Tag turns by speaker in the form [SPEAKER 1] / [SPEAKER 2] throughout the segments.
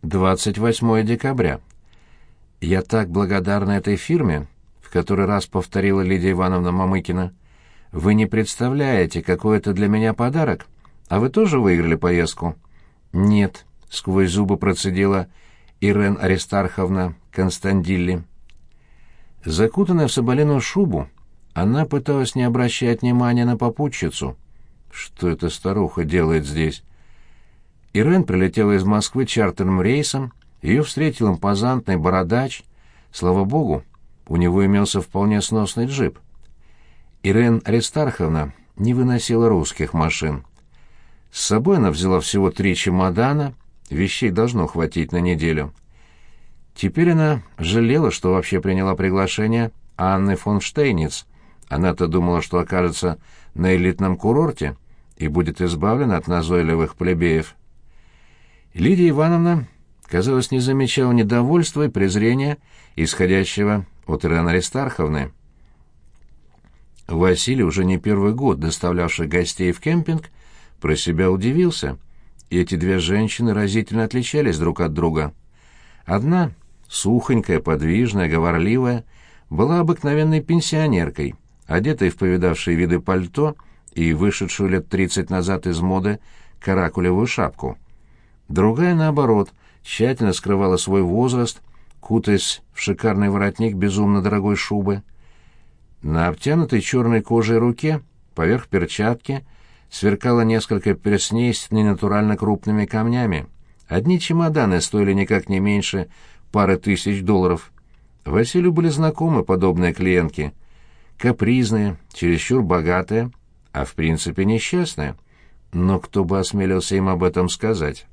[SPEAKER 1] 28 декабря. Я так благодарна этой фирме, в который раз повторила Лидия Ивановна Мамыкина. Вы не представляете, какой это для меня подарок. А вы тоже выиграли поездку? Нет, сквозь зубы процедила Ирен Аристарховна Констандилли. Закутанная в соболиную шубу, она пыталась не обращать внимания на попутчицу. Что эта старуха делает здесь? Ирен прилетела из Москвы чартерным рейсом, ее встретил импозантный бородач. Слава богу, у него имелся вполне сносный джип. Ирен Аристарховна не выносила русских машин. С собой она взяла всего 3 чемодана, вещей должно хватить на неделю. Теперь она жалела, что вообще приняла приглашение Анны фон Штейниц. Она-то думала, что окажется на элитном курорте и будет избавлена от назойливых плебеев. Лидия Ивановна, казалось, не замечала недовольства и презрения, исходящего от Ирены Аристарховны. Василий, уже не первый год доставлявший гостей в кемпинг, про себя удивился. И эти две женщины разительно отличались друг от друга. Одна, сухонькая, подвижная, говорливая, была обыкновенной пенсионеркой, одетой в повидавшие виды пальто и вышедшую лет 30 назад из моды каракулевую шапку. Другая, наоборот, тщательно скрывала свой возраст, кутаясь в шикарный воротник безумно дорогой шубы. На обтянутой черной кожей руке, поверх перчатки, сверкало несколько перстней с ненатурально крупными камнями. Одни чемоданы стоили никак не меньше пары тысяч долларов. Василию были знакомы подобные клиентки. Капризные, чересчур богатые, а в принципе несчастные. Но кто бы осмелился им об этом сказать?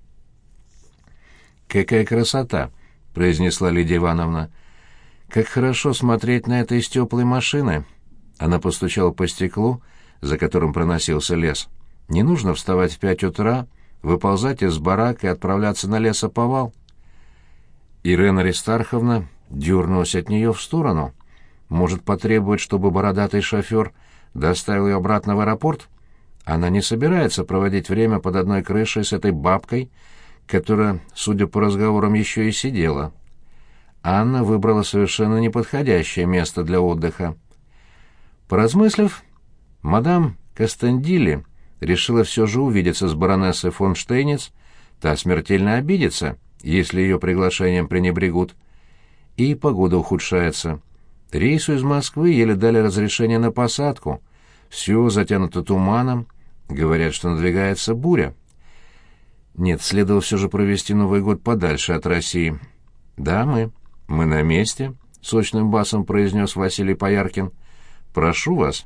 [SPEAKER 1] «Какая красота!» — произнесла Лидия Ивановна. «Как хорошо смотреть на это из теплой машины!» Она постучала по стеклу, за которым проносился лес. «Не нужно вставать в 5 утра, выползать из барака и отправляться на лесоповал». Ирена Аристарховна дернулась от нее в сторону. Может, потребует, чтобы бородатый шофер доставил ее обратно в аэропорт? Она не собирается проводить время под одной крышей с этой бабкой, которая, судя по разговорам, еще и сидела. Анна выбрала совершенно неподходящее место для отдыха. Поразмыслив, мадам Кастандилли решила все же увидеться с баронессой фон Штейниц, та смертельно обидится, если ее приглашением пренебрегут. И погода ухудшается. Рейсу из Москвы еле дали разрешение на посадку. Все затянуто туманом. Говорят, что надвигается буря. Нет, следовало все же провести Новый год подальше от России. «Да, мы на месте», — сочным басом произнес Василий Пояркин. «Прошу вас».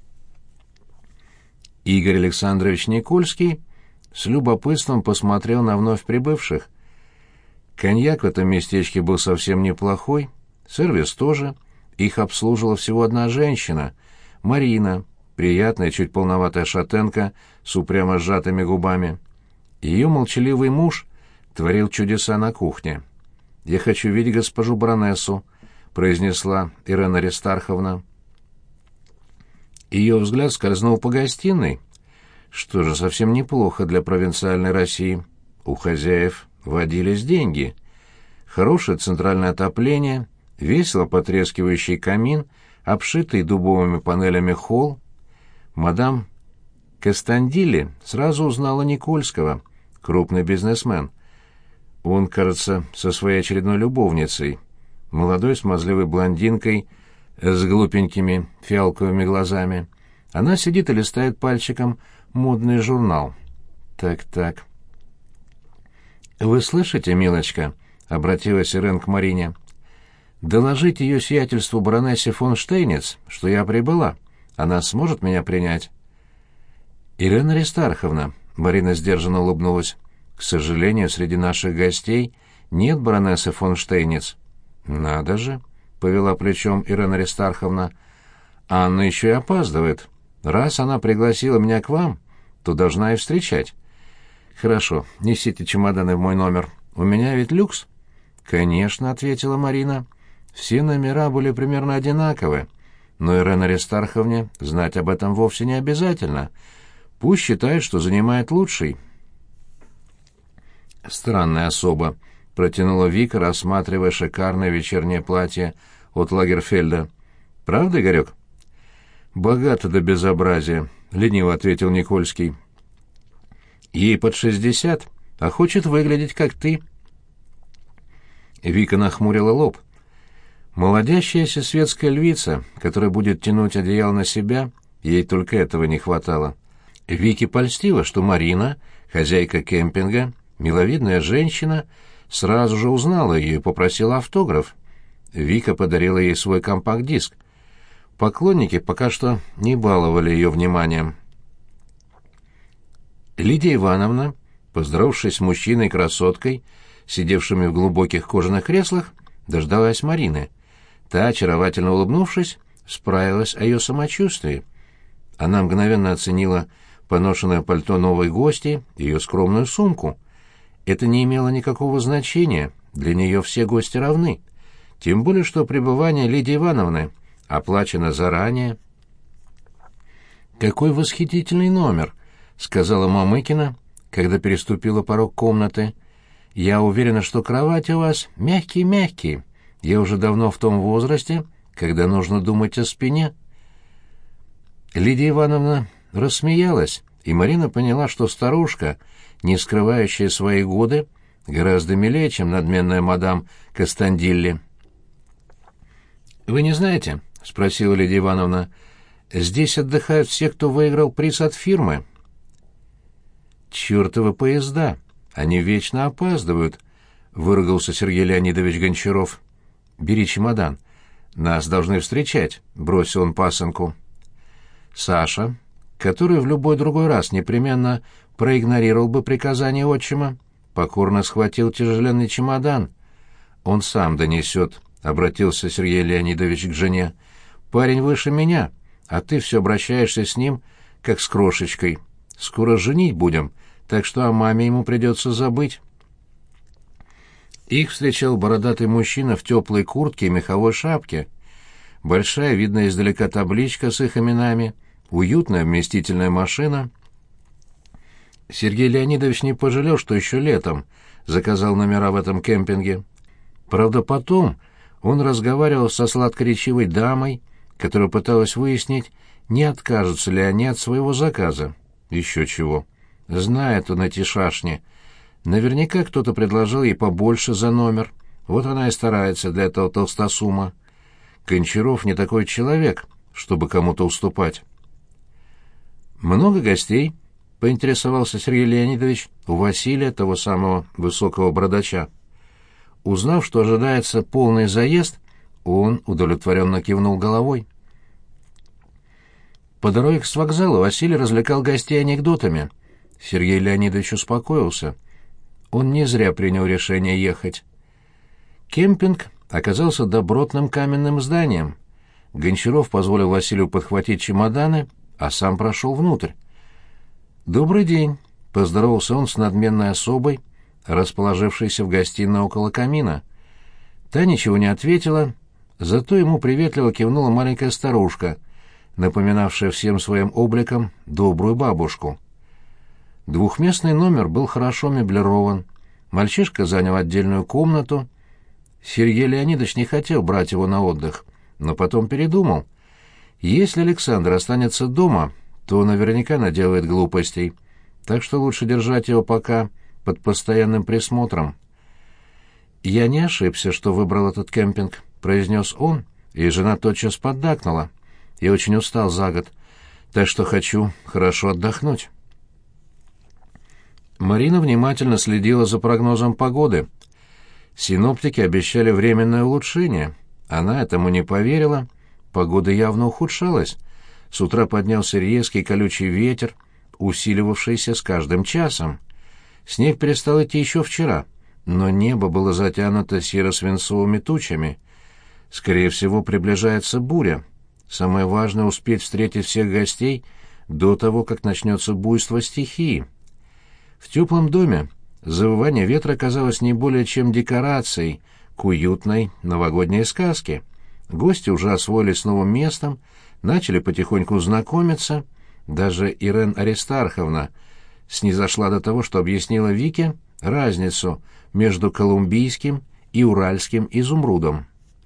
[SPEAKER 1] Игорь Александрович Никольский с любопытством посмотрел на вновь прибывших. Коньяк в этом местечке был совсем неплохой, сервис тоже. Их обслуживала всего одна женщина — Марина, приятная, чуть полноватая шатенка с упрямо сжатыми губами. Ее молчаливый муж творил чудеса на кухне. «Я хочу видеть госпожу баронессу», — произнесла Ирена Аристарховна. Ее взгляд скользнул по гостиной. Что же, совсем неплохо для провинциальной России. У хозяев водились деньги. Хорошее центральное отопление, весело потрескивающий камин, обшитый дубовыми панелями холл. Мадам Кастандилли сразу узнала Никольского, крупный бизнесмен. Он, кажется, со своей очередной любовницей, молодой смазливой блондинкой с глупенькими фиалковыми глазами. Она сидит и листает пальчиком модный журнал. Так. «Вы слышите, милочка?» — обратилась Ирен к Марине. «Доложить ее сиятельству баронессе фон Штейниц, что я прибыла. Она сможет меня принять?» «Ирена Аристарховна», — Марина сдержанно улыбнулась, — «к сожалению, среди наших гостей нет баронессы фон Штейниц». «Надо же», — повела плечом Ирена Аристарховна, — «Анна еще и опаздывает. Раз она пригласила меня к вам, то должна и встречать». «Хорошо, несите чемоданы в мой номер. У меня ведь люкс». «Конечно», — ответила Марина. Все номера были примерно одинаковы, но Ирене Аристарховне знать об этом вовсе не обязательно. Пусть считает, что занимает лучший. «Странная особа», — протянула Вика, рассматривая шикарное вечернее платье от Лагерфельда. «Правда, Игорек?» «Богато до безобразия», — лениво ответил Никольский. «Ей под 60, а хочет выглядеть, как ты». Вика нахмурила лоб. Молодящаяся светская львица, которая будет тянуть одеяло на себя, ей только этого не хватало. Вике польстило, что Марина, хозяйка кемпинга, миловидная женщина, сразу же узнала ее и попросила автограф. Вика подарила ей свой компакт-диск. Поклонники пока что не баловали ее вниманием. Лидия Ивановна, поздоровавшись с мужчиной и красоткой, сидевшими в глубоких кожаных креслах, дождалась Марины. Та, очаровательно улыбнувшись, справилась о ее самочувствии. Она мгновенно оценила поношенное пальто новой гости и ее скромную сумку. Это не имело никакого значения, для нее все гости равны. Тем более, что пребывание Лидии Ивановны оплачено заранее. «Какой восхитительный номер!» — сказала Мамыкина, когда переступила порог комнаты. «Я уверена, что кровати у вас мягкие-мягкие. Я уже давно в том возрасте, когда нужно думать о спине». Лидия Ивановна рассмеялась, и Марина поняла, что старушка, не скрывающая свои годы, гораздо милее, чем надменная мадам Кастандилли. «Вы не знаете?» — спросила Лидия Ивановна. «Здесь отдыхают все, кто выиграл приз от фирмы». «Чёртовы поезда! Они вечно опаздывают», — выругался Сергей Леонидович Гончаров. «Бери чемодан. Нас должны встречать», — бросил он пасынку. Саша, который в любой другой раз непременно проигнорировал бы приказание отчима, покорно схватил тяжеленный чемодан. «Он сам донесет», — обратился Сергей Леонидович к жене. «Парень выше меня, а ты все обращаешься с ним, как с крошечкой. Скоро женить будем, так что о маме ему придется забыть». Их встречал бородатый мужчина в теплой куртке и меховой шапке. Большая, видная издалека табличка с их именами, уютная вместительная машина. Сергей Леонидович не пожалел, что еще летом заказал номера в этом кемпинге. Правда, потом он разговаривал со сладкоречивой дамой, которая пыталась выяснить, не откажутся ли они от своего заказа. Еще чего. Знает он эти шашни. Наверняка кто-то предложил ей побольше за номер. Вот она и старается для этого толстосума. Гончаров не такой человек, чтобы кому-то уступать. «Много гостей?» — поинтересовался Сергей Леонидович у Василия, того самого высокого бородача. Узнав, что ожидается полный заезд, он удовлетворенно кивнул головой. По дороге с вокзала Василий развлекал гостей анекдотами. Сергей Леонидович успокоился. Он не зря принял решение ехать. Кемпинг оказался добротным каменным зданием. Гончаров позволил Василию подхватить чемоданы, а сам прошел внутрь. «Добрый день», — поздоровался он с надменной особой, расположившейся в гостиной около камина. Та ничего не ответила, зато ему приветливо кивнула маленькая старушка, напоминавшая всем своим обликом добрую бабушку. Двухместный номер был хорошо меблирован. Мальчишка занял отдельную комнату. Сергей Леонидович не хотел брать его на отдых, но потом передумал. Если Александр останется дома, то наверняка наделает глупостей, так что лучше держать его пока под постоянным присмотром. «Я не ошибся, что выбрал этот кемпинг», — произнес он, и жена тотчас поддакнула. «Я очень устал за год, так что хочу хорошо отдохнуть». Марина внимательно следила за прогнозом погоды. Синоптики обещали временное улучшение. Она этому не поверила. Погода явно ухудшалась. С утра поднялся резкий колючий ветер, усиливавшийся с каждым часом. Снег перестал идти еще вчера, но небо было затянуто серо-свинцовыми тучами. Скорее всего, приближается буря. Самое важное — успеть встретить всех гостей до того, как начнется буйство стихии. В теплом доме завывание ветра казалось не более чем декорацией к уютной новогодней сказке. Гости уже освоились с новым местом, начали потихоньку знакомиться. Даже Ирен Аристарховна снизошла до того, что объяснила Вике, разницу между колумбийским и уральским изумрудом.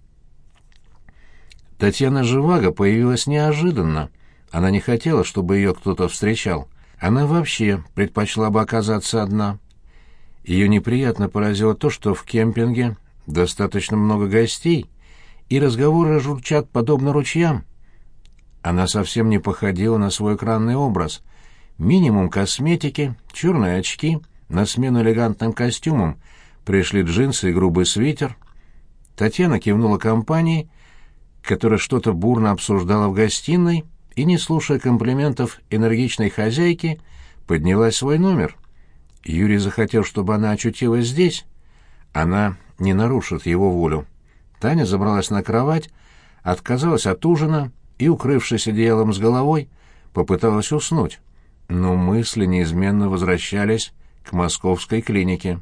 [SPEAKER 1] Татьяна Живаго появилась неожиданно. Она не хотела, чтобы ее кто-то встречал. Она вообще предпочла бы оказаться одна. Ее неприятно поразило то, что в кемпинге достаточно много гостей, и разговоры журчат подобно ручьям. Она совсем не походила на свой экранный образ. Минимум косметики, черные очки, на смену элегантным костюмам пришли джинсы и грубый свитер. Татьяна кивнула компании, которая что-то бурно обсуждала в гостиной, и, не слушая комплиментов энергичной хозяйки, поднялась в свой номер. Юрий захотел, чтобы она очутилась здесь. Она не нарушит его волю. Таня забралась на кровать, отказалась от ужина и, укрывшись одеялом с головой, попыталась уснуть. Но мысли неизменно возвращались к московской клинике.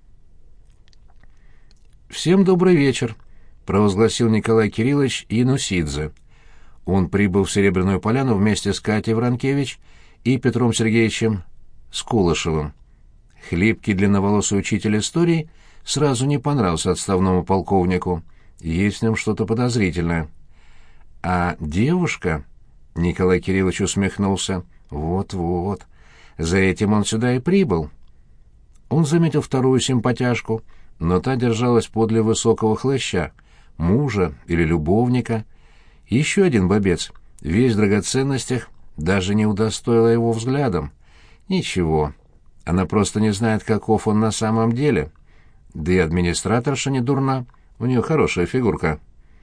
[SPEAKER 1] «Всем добрый вечер», — провозгласил Николай Кириллович Янусидзе. Он прибыл в Серебряную Поляну вместе с Катей Вранкевич и Петром Сергеевичем Скулышевым. Хлипкий длинноволосый учитель истории сразу не понравился отставному полковнику. Есть в нем что-то подозрительное. А девушка... Николай Кириллович усмехнулся. Вот-вот. За этим он сюда и прибыл. Он заметил вторую симпатяшку, но та держалась подле высокого хлыща, мужа или любовника. Еще один бобец, весь в драгоценностях, даже не удостоила его взглядом. Ничего, она просто не знает, каков он на самом деле. Да и администраторша не дурна, у нее хорошая фигурка.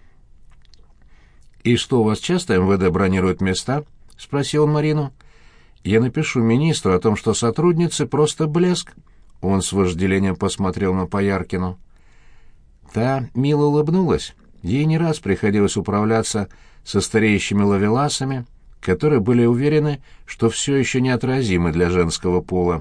[SPEAKER 1] «И что, у вас часто МВД бронирует места?» — спросил он Марину. «Я напишу министру о том, что сотрудницы просто блеск». Он с вожделением посмотрел на Пояркину. Та мило улыбнулась. Ей не раз приходилось управляться со стареющими ловеласами, которые были уверены, что все еще неотразимы для женского пола.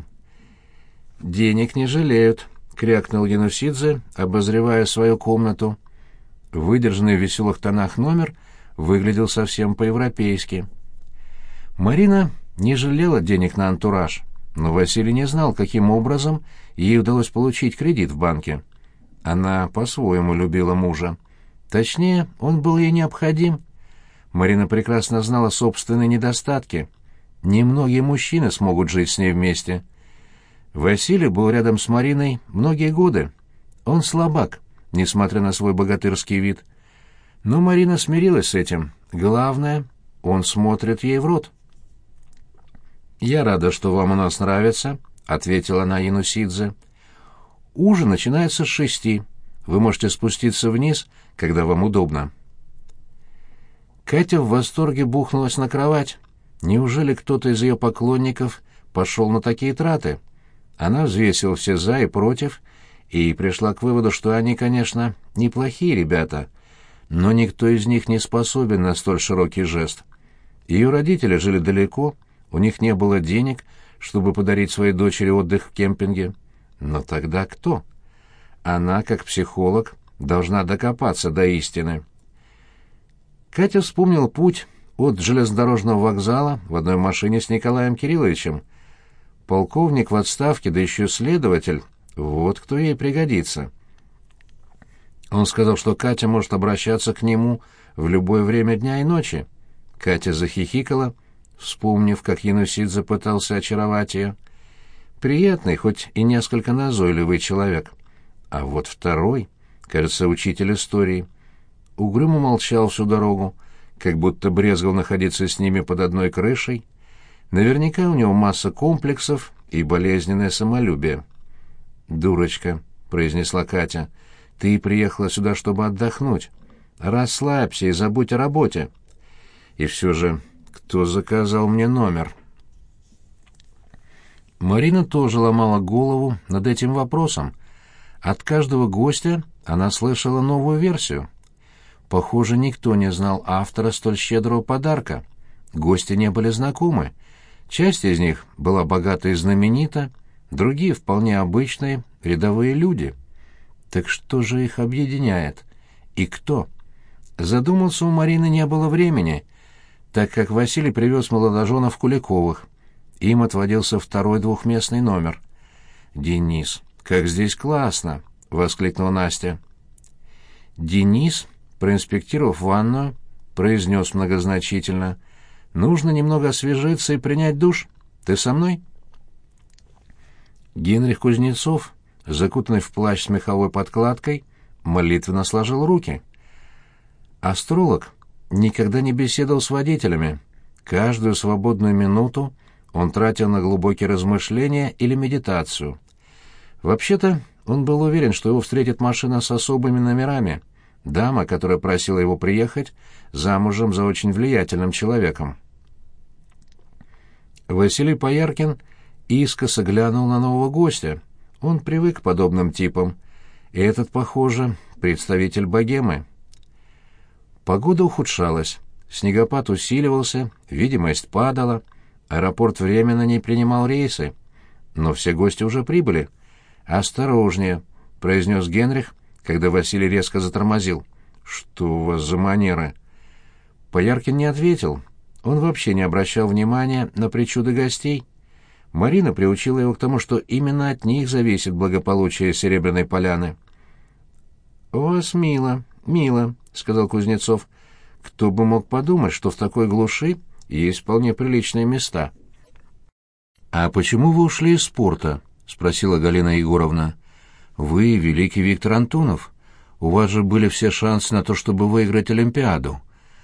[SPEAKER 1] «Денег не жалеют», — крякнул Янусидзе, обозревая свою комнату. Выдержанный в веселых тонах номер выглядел совсем по-европейски. Марина не жалела денег на антураж, но Василий не знал, каким образом ей удалось получить кредит в банке. Она по-своему любила мужа. Точнее, он был ей необходим. Марина прекрасно знала собственные недостатки. Немногие мужчины смогут жить с ней вместе. Василий был рядом с Мариной многие годы. Он слабак, несмотря на свой богатырский вид. Но Марина смирилась с этим. Главное, он смотрит ей в рот. «Я рада, что вам у нас нравится», — ответила она Янусидзе. «Ужин начинается с 6. Вы можете спуститься вниз, когда вам удобно». Катя в восторге бухнулась на кровать. Неужели кто-то из ее поклонников пошел на такие траты? Она взвесила все «за» и «против» и пришла к выводу, что они, конечно, неплохие ребята, но никто из них не способен на столь широкий жест. Ее родители жили далеко, у них не было денег, чтобы подарить своей дочери отдых в кемпинге. Но тогда кто? Она, как психолог, должна докопаться до истины. Катя вспомнила путь от железнодорожного вокзала в одной машине с Николаем Кирилловичем. Полковник в отставке, да еще следователь, вот кто ей пригодится. Он сказал, что Катя может обращаться к нему в любое время дня и ночи. Катя захихикала, вспомнив, как Янусидзе пытался очаровать ее. Приятный, хоть и несколько назойливый человек. А вот второй, кажется, учитель истории, угрюмо молчал всю дорогу, как будто брезгал находиться с ними под одной крышей. Наверняка у него масса комплексов и болезненное самолюбие. «Дурочка», — произнесла Катя, — «ты приехала сюда, чтобы отдохнуть. Расслабься и забудь о работе». И все же, кто заказал мне номер? Марина тоже ломала голову над этим вопросом. От каждого гостя она слышала новую версию. Похоже, никто не знал автора столь щедрого подарка. Гости не были знакомы. Часть из них была богата и знаменита, другие вполне обычные, рядовые люди. Так что же их объединяет? И кто? Задуматься у Марины не было времени, так как Василий привез молодоженов Куликовых. Им отводился второй двухместный номер. Денис. как здесь классно!» — воскликнула Настя. Денис, проинспектировав ванную, произнес многозначительно: «Нужно немного освежиться и принять душ. Ты со мной?» Генрих Кузнецов, закутанный в плащ с меховой подкладкой, молитвенно сложил руки. Астролог никогда не беседовал с водителями. Каждую свободную минуту он тратил на глубокие размышления или медитацию. Вообще-то, он был уверен, что его встретит машина с особыми номерами. Дама, которая просила его приехать, замужем за очень влиятельным человеком. Василий Пояркин искоса глянул на нового гостя. Он привык к подобным типам. И этот, похоже, представитель богемы. Погода ухудшалась. Снегопад усиливался, видимость падала. Аэропорт временно не принимал рейсы. Но все гости уже прибыли. «Осторожнее», — произнес Генрих, когда Василий резко затормозил. «Что у вас за манеры?» Пояркин не ответил. Он вообще не обращал внимания на причуды гостей. Марина приучила его к тому, что именно от них зависит благополучие Серебряной Поляны. «У вас мило, мило», — сказал Кузнецов. «Кто бы мог подумать, что в такой глуши есть вполне приличные места». «А почему вы ушли из спорта?» — спросила Галина Егоровна. «Вы великий Виктор Антонов. У вас же были все шансы на то, чтобы выиграть Олимпиаду».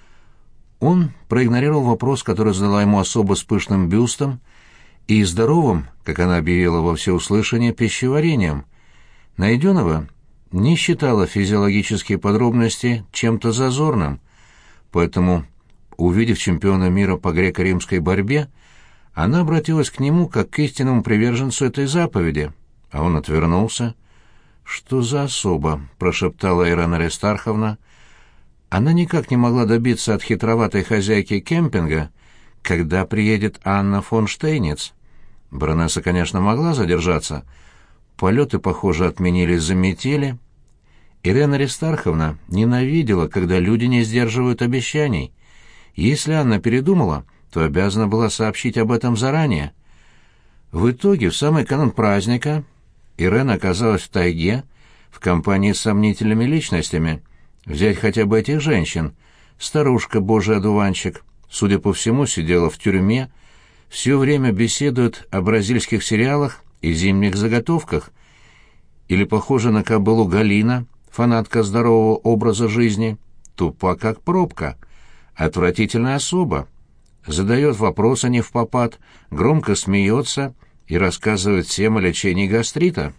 [SPEAKER 1] Он проигнорировал вопрос, который задала ему особо с пышным бюстом и здоровым, как она объявила во всеуслышание, пищеварением. Найденова не считала физиологические подробности чем-то зазорным, поэтому, увидев чемпиона мира по греко-римской борьбе, она обратилась к нему как к истинному приверженцу этой заповеди, а он отвернулся. «Что за особа?» — прошептала Ирена Аристарховна. Она никак не могла добиться от хитроватой хозяйки кемпинга, когда приедет Анна фон Штейниц. Баронесса, конечно, могла задержаться. Полеты, похоже, отменились за метели. Ирена Аристарховна ненавидела, когда люди не сдерживают обещаний. Если Анна передумала, то обязана была сообщить об этом заранее. В итоге, в самый канун праздника, Ирена оказалась в тайге, в компании с сомнительными личностями. Взять хотя бы этих женщин. Старушка, божий одуванчик, судя по всему, сидела в тюрьме, все время беседует о бразильских сериалах и зимних заготовках. Или похожа на кобылу Галина, фанатка здорового образа жизни, тупа как пробка, отвратительная особа. Задает вопросы невпопад, громко смеется и рассказывает всем о лечении гастрита.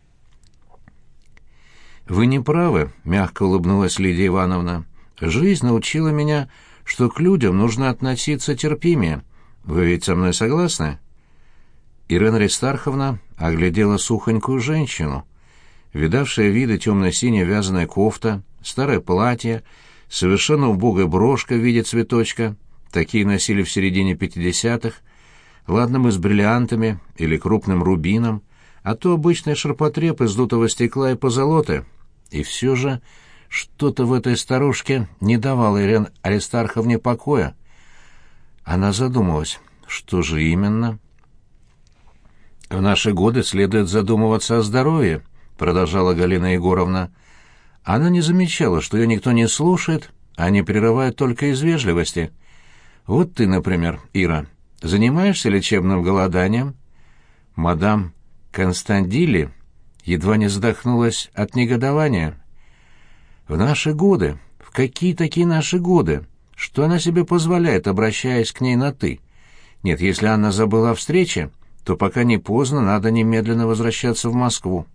[SPEAKER 1] «Вы не правы», — мягко улыбнулась Лидия Ивановна. «Жизнь научила меня, что к людям нужно относиться терпимее. Вы ведь со мной согласны?» Ирена Аристарховна оглядела сухонькую женщину. Видавшая виды темно-синяя вязаная кофта, старое платье, совершенно убогая брошка в виде цветочка, такие носили в середине 50-х, ладно бы с бриллиантами или крупным рубином, а то обычный ширпотреб из дутого стекла и позолоты. И все же что-то в этой старушке не давало Ирене Аристарховне покоя. Она задумалась, что же именно? «В наши годы следует задумываться о здоровье», — продолжала Галина Егоровна. Она не замечала, что ее никто не слушает, а не прерывают только из вежливости. «Вот ты, например, Ира, занимаешься лечебным голоданием?» Мадам Констандили едва не задохнулась от негодования. «В наши годы? В какие такие наши годы? Что она себе позволяет, обращаясь к ней на «ты»? Нет, если Анна забыла о встрече, то пока не поздно, надо немедленно возвращаться в Москву».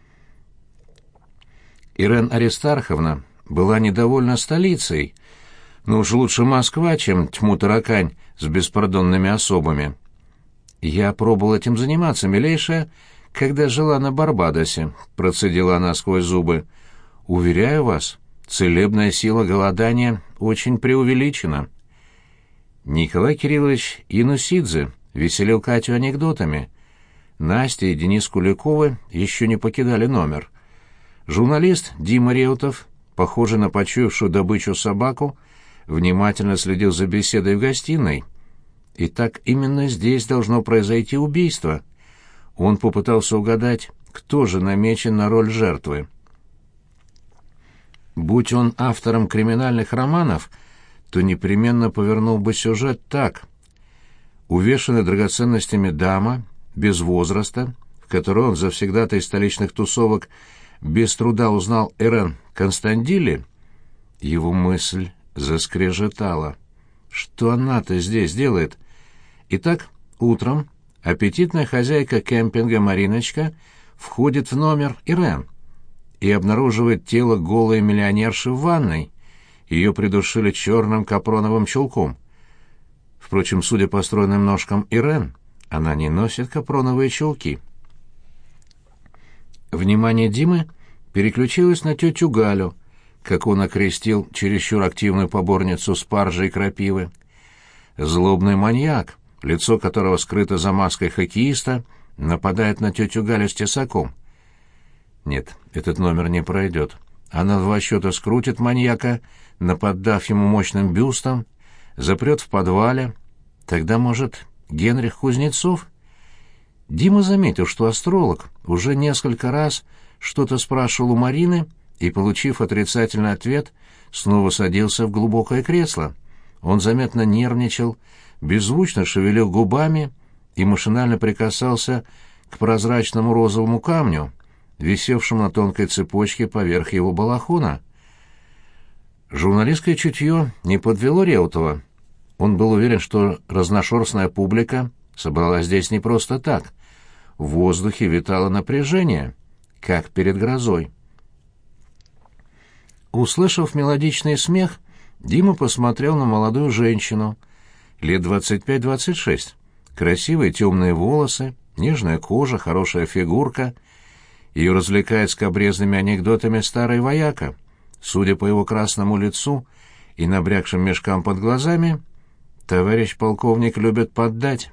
[SPEAKER 1] Ирена Аристарховна была недовольна столицей, но уж лучше Москва, чем тьму-таракань с беспардонными особами. «Я пробовал этим заниматься, милейшая, когда жила на Барбадосе», — процедила она сквозь зубы. «Уверяю вас, целебная сила голодания очень преувеличена». Николай Кириллович Янусидзе веселил Катю анекдотами. Настя и Денис Куликовы еще не покидали номер. Журналист Дима Реутов, похожий на почуявшую добычу собаку, внимательно следил за беседой в гостиной. Итак, именно здесь должно произойти убийство. Он попытался угадать, кто же намечен на роль жертвы. Будь он автором криминальных романов, то непременно повернул бы сюжет так. Увешанная драгоценностями дама, без возраста, в которой он завсегдатай столичных тусовок без труда узнал Ирен Констандилли, его мысль заскрежетала. Что она-то здесь делает? Итак, утром аппетитная хозяйка кемпинга Мариночка входит в номер Ирен и обнаруживает тело голой миллионерши в ванной. Ее придушили черным капроновым чулком. Впрочем, судя по стройным ножкам Ирен, она не носит капроновые чулки. Внимание Димы переключилось на тетю Галю, как он окрестил чересчур активную поборницу спаржи и крапивы. Злобный маньяк, лицо которого скрыто за маской хоккеиста, нападает на тетю Галю с тесаком. Нет, этот номер не пройдет. Она в два счета скрутит маньяка, наподдав ему мощным бюстом, запрет в подвале. Тогда, может, Генрих Кузнецов? Дима заметил, что астролог уже несколько раз что-то спрашивал у Марины и, получив отрицательный ответ, снова садился в глубокое кресло. Он заметно нервничал, беззвучно шевелил губами и машинально прикасался к прозрачному розовому камню, висевшему на тонкой цепочке поверх его балахона. Журналистское чутье не подвело Реутова. Он был уверен, что разношерстная публика собралась здесь не просто так. В воздухе витало напряжение, как перед грозой. Услышав мелодичный смех, Дима посмотрел на молодую женщину, лет 25-26, красивые темные волосы, нежная кожа, хорошая фигурка. Ее развлекает скабрезными анекдотами старый вояка. Судя по его красному лицу и набрякшим мешкам под глазами, товарищ полковник любит поддать.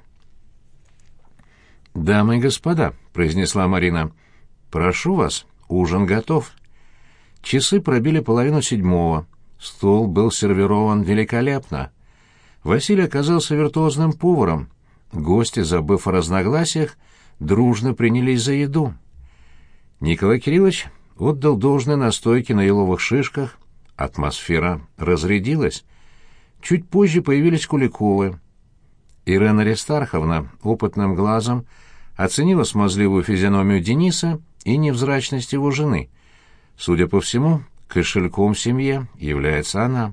[SPEAKER 1] «Дамы и господа», — произнесла Марина, — «прошу вас, ужин готов». Часы пробили 6:30. Стол был сервирован великолепно. Василий оказался виртуозным поваром. Гости, забыв о разногласиях, дружно принялись за еду. Николай Кириллович отдал должное настойке на еловых шишках. Атмосфера разрядилась. Чуть позже появились Куликовы. Ирена Аристарховна опытным глазом оценила смазливую физиономию Дениса и невзрачность его жены. Судя по всему, кошельком в семье является она.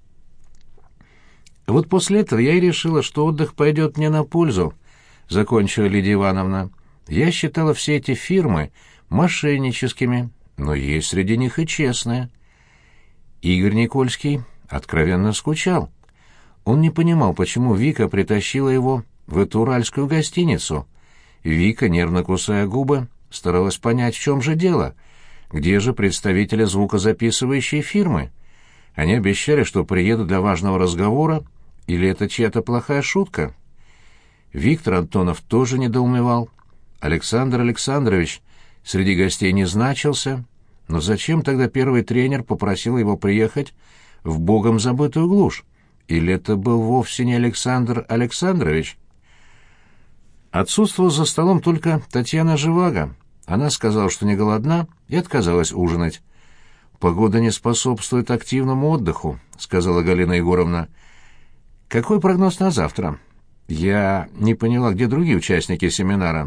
[SPEAKER 1] «Вот после этого я и решила, что отдых пойдет мне на пользу», — закончила Лидия Ивановна. «Я считала все эти фирмы мошенническими, но есть среди них и честные». Игорь Никольский откровенно скучал. Он не понимал, почему Вика притащила его в эту уральскую гостиницу. Вика, нервно кусая губы, старалась понять, в чем же дело. Где же представители звукозаписывающей фирмы? Они обещали, что приедут для важного разговора, или это чья-то плохая шутка? Виктор Антонов тоже недоумевал. Александр Александрович среди гостей не значился, но зачем тогда первый тренер попросил его приехать в богом забытую глушь? Или это был вовсе не Александр Александрович? Отсутствовала за столом только Татьяна Живаго. Она сказала, что не голодна, и отказалась ужинать. «Погода не способствует активному отдыху», — сказала Галина Егоровна. «Какой прогноз на завтра?» «Я не поняла, где другие участники семинара».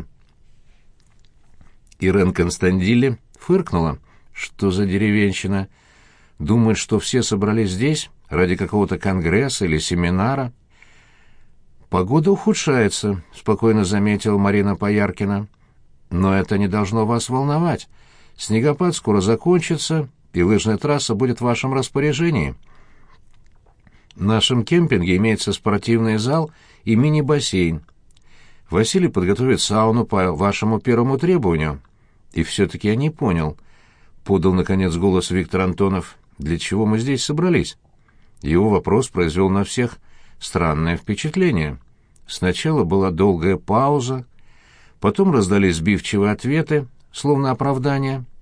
[SPEAKER 1] Ирен Констандилли фыркнула. «Что за деревенщина? Думает, что все собрались здесь ради какого-то конгресса или семинара?» «Погода ухудшается», — спокойно заметила Марина Пояркина. «Но это не должно вас волновать. Снегопад скоро закончится, и лыжная трасса будет в вашем распоряжении. В нашем кемпинге имеется спортивный зал и мини-бассейн. Василий подготовит сауну по вашему первому требованию». «И все-таки я не понял», — подал, наконец, голос Виктор Антонов, — «для чего мы здесь собрались?» Его вопрос произвел на всех странное впечатление. Сначала была долгая пауза, потом раздались сбивчивые ответы, словно оправдания,